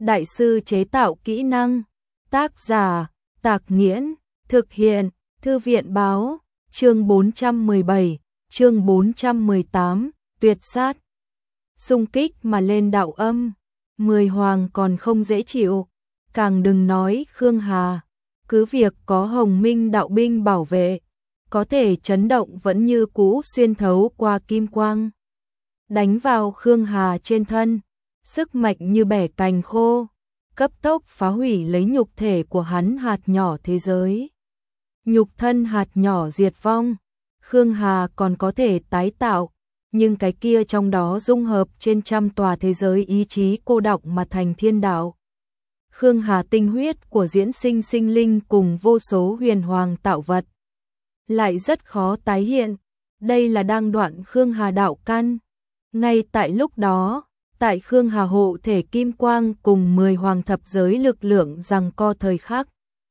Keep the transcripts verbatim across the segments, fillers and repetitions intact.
đại sư chế tạo kỹ năng. Tác giả, Tạc Nghiễn, thực hiện, Thư viện báo, chương bốn trăm mười bảy, chương bốn trăm mười tám, tuyệt sát. Xung kích mà lên đạo âm, mười hoàng còn không dễ chịu, càng đừng nói Khương Hà, cứ việc có Hồng Minh đạo binh bảo vệ, có thể chấn động vẫn như cũ xuyên thấu qua kim quang, đánh vào Khương Hà trên thân, sức mạnh như bẻ cành khô, cấp tốc phá hủy lấy nhục thể của hắn hạt nhỏ thế giới. Nhục thân hạt nhỏ diệt vong, Khương Hà còn có thể tái tạo, nhưng cái kia trong đó dung hợp trên trăm tòa thế giới ý chí cô đọng mà thành thiên đạo. Khương Hà tinh huyết của diễn sinh sinh linh cùng vô số huyền hoàng tạo vật, lại rất khó tái hiện, đây là đang đoạn Khương Hà đạo căn. Ngay tại lúc đó, tại Khương Hà hộ thể kim quang cùng mười hoàng thập giới lực lượng giằng co thời khắc,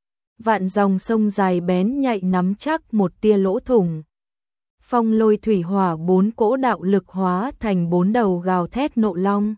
vạn dòng sông dài bén nhạy nắm chắc một tia lỗ thủng. Phong lôi thủy hỏa bốn cỗ đạo lực hóa thành bốn đầu gào thét nộ long.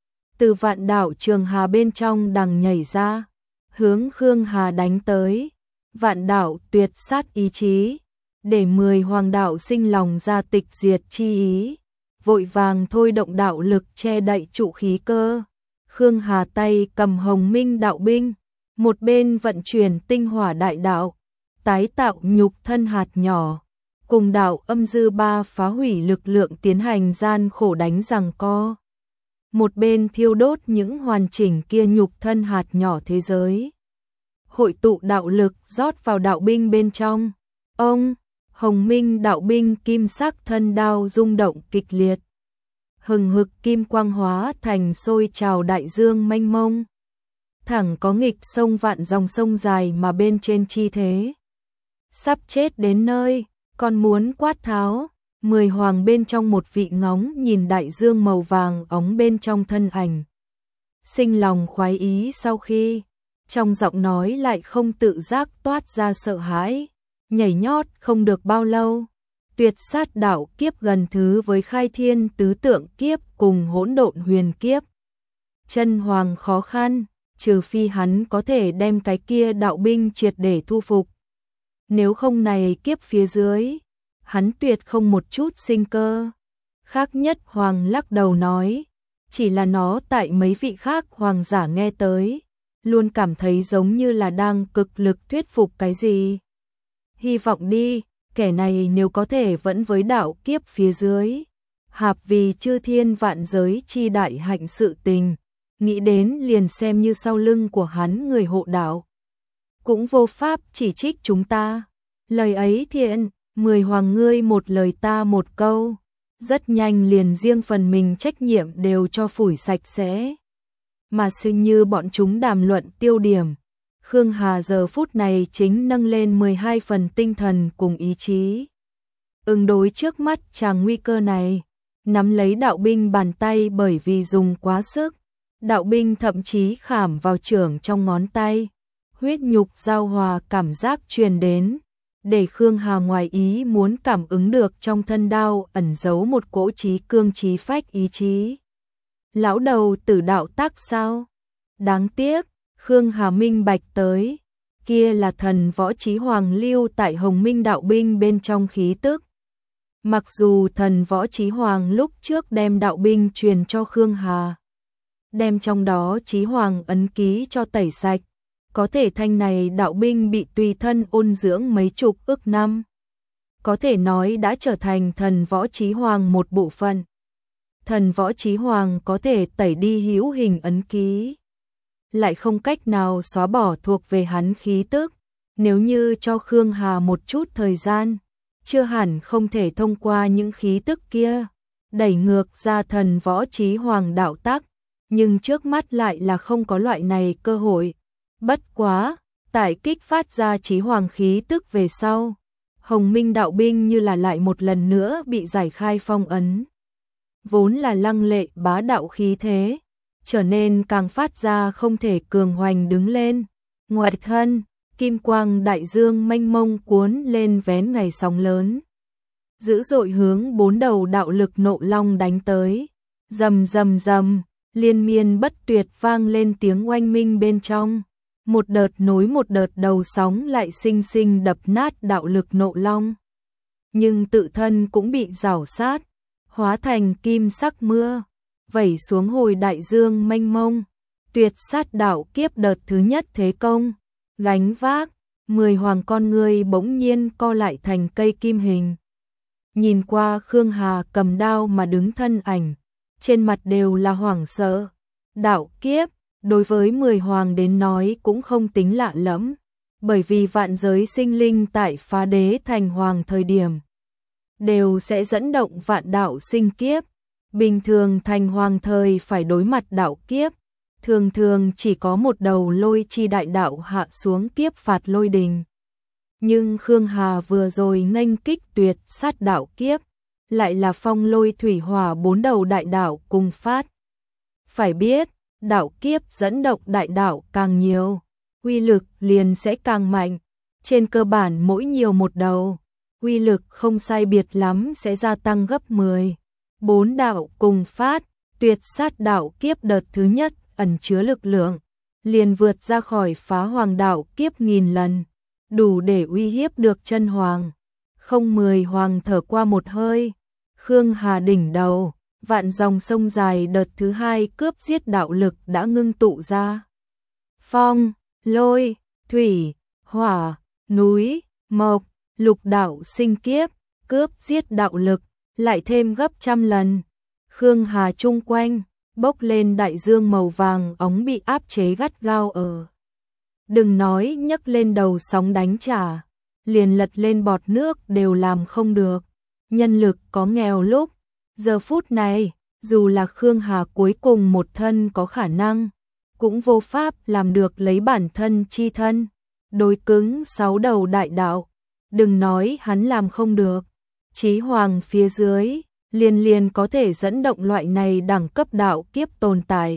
Từ vạn đạo trường hà bên trong đằng nhảy ra, hướng Khương Hà đánh tới. Vạn đạo tuyệt sát ý chí, để mười hoàng đạo sinh lòng ra tịch diệt chi ý, vội vàng thôi động đạo lực che đậy trụ khí cơ. Khương Hà tay cầm Hồng Minh đạo binh, một bên vận chuyển tinh hỏa đại đạo, tái tạo nhục thân hạt nhỏ, cùng đạo âm dư ba phá hủy lực lượng tiến hành gian khổ đánh giằng co. Một bên thiêu đốt những hoàn chỉnh kia nhục thân hạt nhỏ thế giới. Hội tụ đạo lực rót vào đạo binh bên trong. Ông, Hồng Minh đạo binh kim sắc thân đao rung động kịch liệt. Hừng hực kim quang hóa thành sôi trào đại dương mênh mông. Thẳng có nghịch sông vạn dòng sông dài mà bên trên chi thế. Sắp chết đến nơi, còn muốn quát tháo. Mười hoàng bên trong một vị ngóng nhìn đại dương màu vàng óng bên trong thân ảnh. Sinh lòng khoái ý sau khi, trong giọng nói lại không tự giác toát ra sợ hãi. Nhảy nhót không được bao lâu, tuyệt sát đạo kiếp gần thứ với khai thiên tứ tượng kiếp cùng hỗn độn huyền kiếp. Chân hoàng khó khăn, trừ phi hắn có thể đem cái kia đạo binh triệt để thu phục. Nếu không này kiếp phía dưới, hắn tuyệt không một chút sinh cơ. Khác nhất hoàng lắc đầu nói, chỉ là nó tại mấy vị khác hoàng giả nghe tới, luôn cảm thấy giống như là đang cực lực thuyết phục cái gì. Hy vọng đi, kẻ này nếu có thể vẫn với đạo kiếp phía dưới, hạp vì chư thiên vạn giới chi đại hạnh sự tình, nghĩ đến liền xem như sau lưng của hắn người hộ đạo, cũng vô pháp chỉ trích chúng ta. Lời ấy thiện, mười hoàng ngươi một lời ta một câu, rất nhanh liền riêng phần mình trách nhiệm đều cho phủi sạch sẽ. Mà sinh như bọn chúng đàm luận tiêu điểm, Khương Hà giờ phút này chính nâng lên mười hai phần tinh thần cùng ý chí. Ứng đối trước mắt chàng nguy cơ này, nắm lấy đạo binh bàn tay bởi vì dùng quá sức, đạo binh thậm chí khảm vào chưởng trong ngón tay, huyết nhục giao hòa cảm giác truyền đến, để Khương Hà ngoài ý muốn cảm ứng được trong thân đao ẩn giấu một cỗ trí cương trí phách ý chí. Lão đầu tử đạo tác sao? Đáng tiếc, Khương Hà minh bạch tới, kia là thần võ chí hoàng lưu tại Hồng Minh đạo binh bên trong khí tức. Mặc dù thần võ chí hoàng lúc trước đem đạo binh truyền cho Khương Hà, đem trong đó chí hoàng ấn ký cho tẩy sạch, có thể thanh này đạo binh bị tùy thân ôn dưỡng mấy chục ức năm, có thể nói đã trở thành thần võ chí hoàng một bộ phận. Thần võ chí hoàng có thể tẩy đi hữu hình ấn ký, lại không cách nào xóa bỏ thuộc về hắn khí tức. Nếu như cho Khương Hà một chút thời gian, chưa hẳn không thể thông qua những khí tức kia đẩy ngược ra thần võ chí hoàng đạo tắc, nhưng trước mắt lại là không có loại này cơ hội. Bất quá, tại kích phát ra chí hoàng khí tức về sau, Hồng Minh đạo binh như là lại một lần nữa bị giải khai phong ấn. Vốn là lăng lệ bá đạo khí thế, trở nên càng phát ra không thể cường hoành đứng lên. Ngoài thân, kim quang đại dương mênh mông cuốn lên vén ngày sóng lớn, dữ dội hướng bốn đầu đạo lực nộ long đánh tới. Rầm rầm rầm, liên miên bất tuyệt vang lên tiếng oanh minh bên trong. Một đợt nối một đợt đầu sóng lại sinh sinh đập nát đạo lực nộ long. Nhưng tự thân cũng bị rảo sát, hóa thành kim sắc mưa, vẩy xuống hồi đại dương mênh mông. Tuyệt sát đạo kiếp đợt thứ nhất thế công, gánh vác, mười hoàng con người bỗng nhiên co lại thành cây kim hình. Nhìn qua Khương Hà cầm đao mà đứng thân ảnh, trên mặt đều là hoảng sợ. Đạo kiếp, đối với mười hoàng đến nói cũng không tính lạ lẫm, bởi vì vạn giới sinh linh tại phá đế thành hoàng thời điểm đều sẽ dẫn động vạn đạo sinh kiếp. Bình thường thành hoàng thời phải đối mặt đạo kiếp, thường thường chỉ có một đầu lôi chi đại đạo hạ xuống kiếp phạt lôi đình. Nhưng Khương Hà vừa rồi nghênh kích tuyệt sát đạo kiếp, lại là phong lôi thủy hỏa bốn đầu đại đạo cùng phát. Phải biết, đạo kiếp dẫn động đại đạo càng nhiều, uy lực liền sẽ càng mạnh. Trên cơ bản mỗi nhiều một đầu, uy lực không sai biệt lắm sẽ gia tăng gấp mười. Bốn đạo cùng phát, tuyệt sát đạo kiếp đợt thứ nhất ẩn chứa lực lượng, liền vượt ra khỏi phá hoàng đạo kiếp nghìn lần, đủ để uy hiếp được chân hoàng. Không mười hoàng thở qua một hơi, Khương Hà đỉnh đầu, vạn dòng sông dài đợt thứ hai cướp giết đạo lực đã ngưng tụ ra. Phong, lôi, thủy, hỏa, núi, mộc, lục đạo sinh kiếp, cướp giết đạo lực, lại thêm gấp trăm lần. Khương Hà chung quanh, bốc lên đại dương màu vàng óng bị áp chế gắt gao ở. Đừng nói nhấc lên đầu sóng đánh trả, liền lật lên bọt nước đều làm không được. Nhân lực có nghèo lúc, giờ phút này, dù là Khương Hà cuối cùng một thân có khả năng, cũng vô pháp làm được lấy bản thân chi thân, đối cứng sáu đầu đại đạo. Đừng nói hắn làm không được, Chí Hoàng phía dưới, liền liền có thể dẫn động loại này đẳng cấp đạo kiếp tồn tại.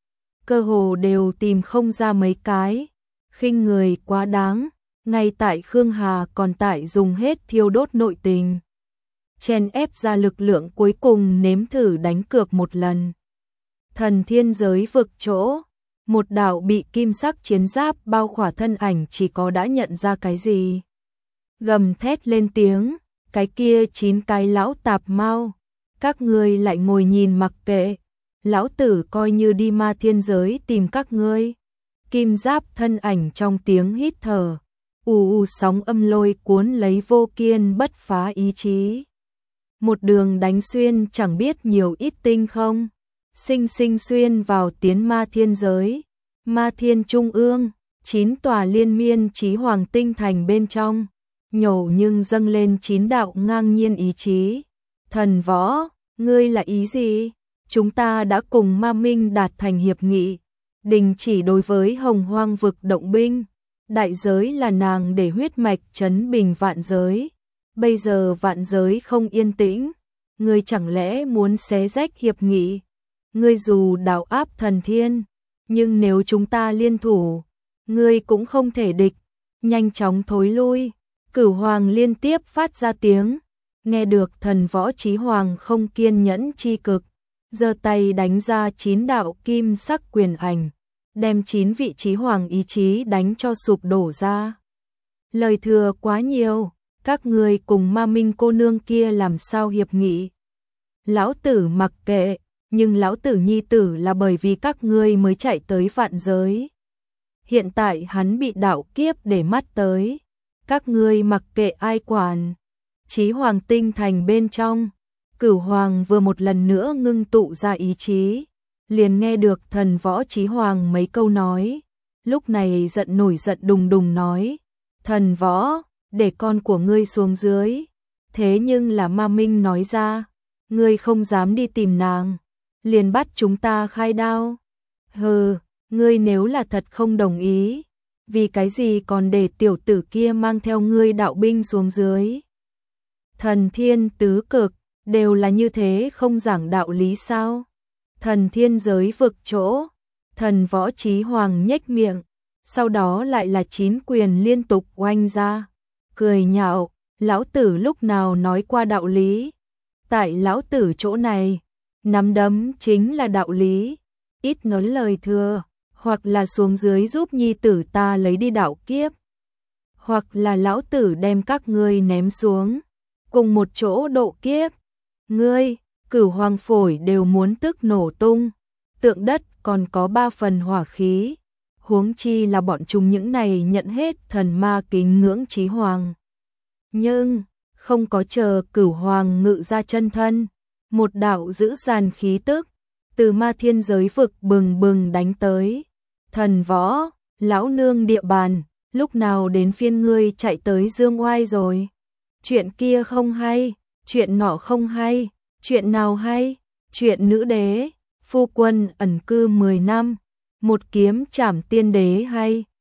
Cơ hồ đều tìm không ra mấy cái, khinh người quá đáng, ngay tại Khương Hà còn tại dùng hết thiêu đốt nội tình. Chen ép ra lực lượng cuối cùng nếm thử đánh cược một lần. Thần thiên giới vực chỗ, một đạo bị kim sắc chiến giáp bao khỏa thân ảnh chỉ có đã nhận ra cái gì. Gầm thét lên tiếng, cái kia chín cái lão tạp mau, các ngươi lại ngồi nhìn mặc kệ, lão tử coi như đi ma thiên giới tìm các ngươi. Kim giáp thân ảnh trong tiếng hít thở, ù ù sóng âm lôi cuốn lấy vô kiên bất phá ý chí. Một đường đánh xuyên chẳng biết nhiều ít tinh không, sinh sinh xuyên vào tiến ma thiên giới. Ma thiên trung ương, chín tòa liên miên chí hoàng tinh thành bên trong, nhổ nhưng dâng lên chín đạo ngang nhiên ý chí. Thần võ, ngươi là ý gì? Chúng ta đã cùng Ma Minh đạt thành hiệp nghị, đình chỉ đối với Hồng Hoang vực động binh, đại giới là nàng để huyết mạch trấn bình vạn giới. Bây giờ vạn giới không yên tĩnh, ngươi chẳng lẽ muốn xé rách hiệp nghị? Ngươi dù đào áp thần thiên, nhưng nếu chúng ta liên thủ, ngươi cũng không thể địch. Nhanh chóng thối lui. Cửu Hoàng liên tiếp phát ra tiếng, nghe được thần võ Chí Hoàng không kiên nhẫn chi cực, giơ tay đánh ra chín đạo kim sắc quyền ảnh, đem chín vị Chí Hoàng ý chí đánh cho sụp đổ ra. Lời thừa quá nhiều, các ngươi cùng Ma Minh cô nương kia làm sao hiệp nghị? Lão tử mặc kệ, nhưng lão tử nhi tử là bởi vì các ngươi mới chạy tới vạn giới. Hiện tại hắn bị đạo kiếp để mắt tới, các ngươi mặc kệ ai quản. Chí Hoàng tinh thành bên trong, Cửu Hoàng vừa một lần nữa ngưng tụ ra ý chí, liền nghe được thần võ Chí Hoàng mấy câu nói, lúc này giận nổi giận đùng đùng nói, thần võ, để con của ngươi xuống dưới. Thế nhưng là Ma Minh nói ra, ngươi không dám đi tìm nàng, liền bắt chúng ta khai đao. Hừ, ngươi nếu là thật không đồng ý, vì cái gì còn để tiểu tử kia mang theo ngươi đạo binh xuống dưới? Thần thiên tứ cực, đều là như thế không giảng đạo lý sao? Thần thiên giới vực chỗ, thần võ Chí Hoàng nhếch miệng, sau đó lại là chín quyền liên tục oanh ra, cười nhạo, lão tử lúc nào nói qua đạo lý? Tại lão tử chỗ này, nắm đấm chính là đạo lý. ít nói lời thừa, hoặc là xuống dưới giúp nhi tử ta lấy đi đạo kiếp, hoặc là lão tử đem các ngươi ném xuống, cùng một chỗ độ kiếp. Ngươi, Cửu Hoàng phổi đều muốn tức nổ tung, tượng đất còn có ba phần hỏa khí, huống chi là bọn chúng những này nhận hết thần ma kính ngưỡng chí hoàng. Nhưng, không có chờ Cửu Hoàng ngự ra chân thân, một đạo dữ dằn khí tức từ ma thiên giới vực bừng bừng đánh tới. Thần Võ, lão nương địa bàn, lúc nào đến phiên ngươi chạy tới dương oai rồi? Chuyện kia không hay, chuyện nọ không hay, chuyện nào hay? Chuyện nữ đế, phu quân ẩn cư mười năm, một kiếm trảm tiên đế hay?